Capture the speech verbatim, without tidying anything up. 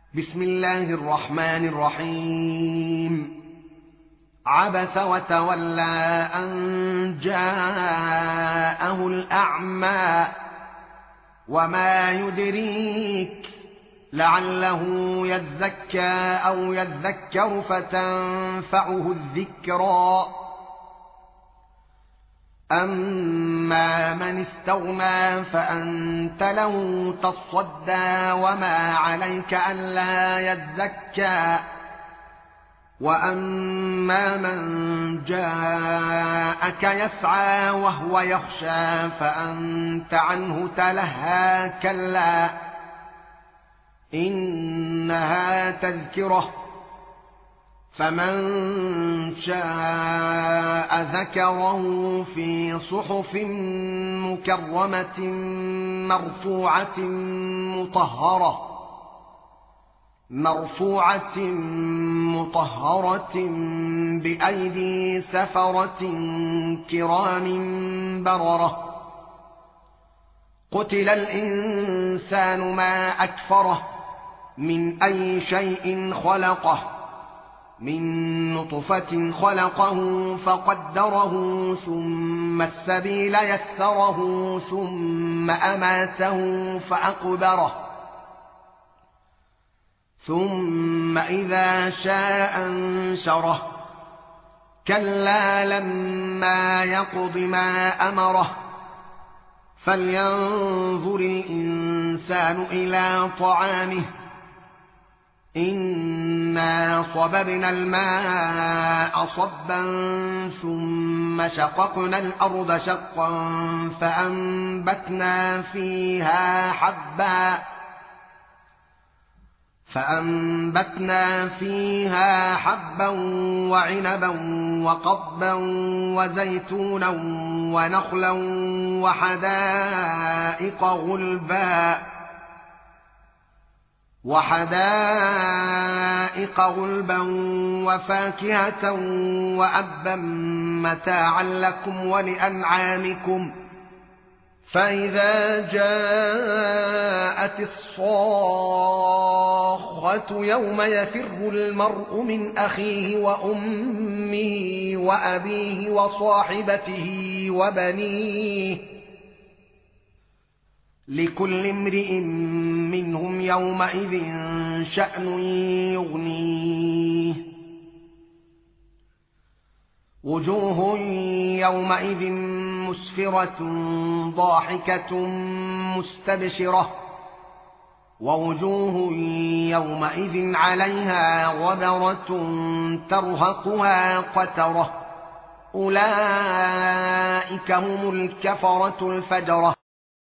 بسم الله الرحمن الرحيم. عبس وتولى أن جاءه الأعمى وما يدريك لعله يزكى أو يذكر فتنفعه الذكرى. أما من استغنى فأنت له تصدى وما عليك ألا يزكى. وأما من جاءك يسعى وهو يخشى فأنت عنه تلهى كلا إنها تذكرة فمن شاء ذكره في صحف مكرمة مرفوعة مطهرة مرفوعة مطهرة بأيدي سفرة كرام بررة. قتل الإنسان ما أكفره من أي شيء خلقه من نطفة خلقه فقدره ثم السبيل يسره ثم أماته فأقبره ثم إذا شاء أنشره كلا لما يقض ما أمره. فلينظر الإنسان إلى طعامه إنا صببنا الماء صبا ثم شققنا الأرض شقا فأنبتنا فيها حبا فأنبتنا فيها حبا وعنبا وقضبا وزيتونا ونخلا وحدائق غلبا وحدائق غلبا وفاكهة وأبا متاعا لكم ولأنعامكم. فإذا جاءت الصاخة يوم يفر المرء من أخيه وأمه وأبيه وصاحبته وبنيه لكل امرئ منهم يومئذ شأن يغنيه. وجوه يومئذ مسفرة ضاحكة مستبشرة ووجوه يومئذ عليها غبرة ترهقها قترة. أولئك هم الكفرة الفجرة.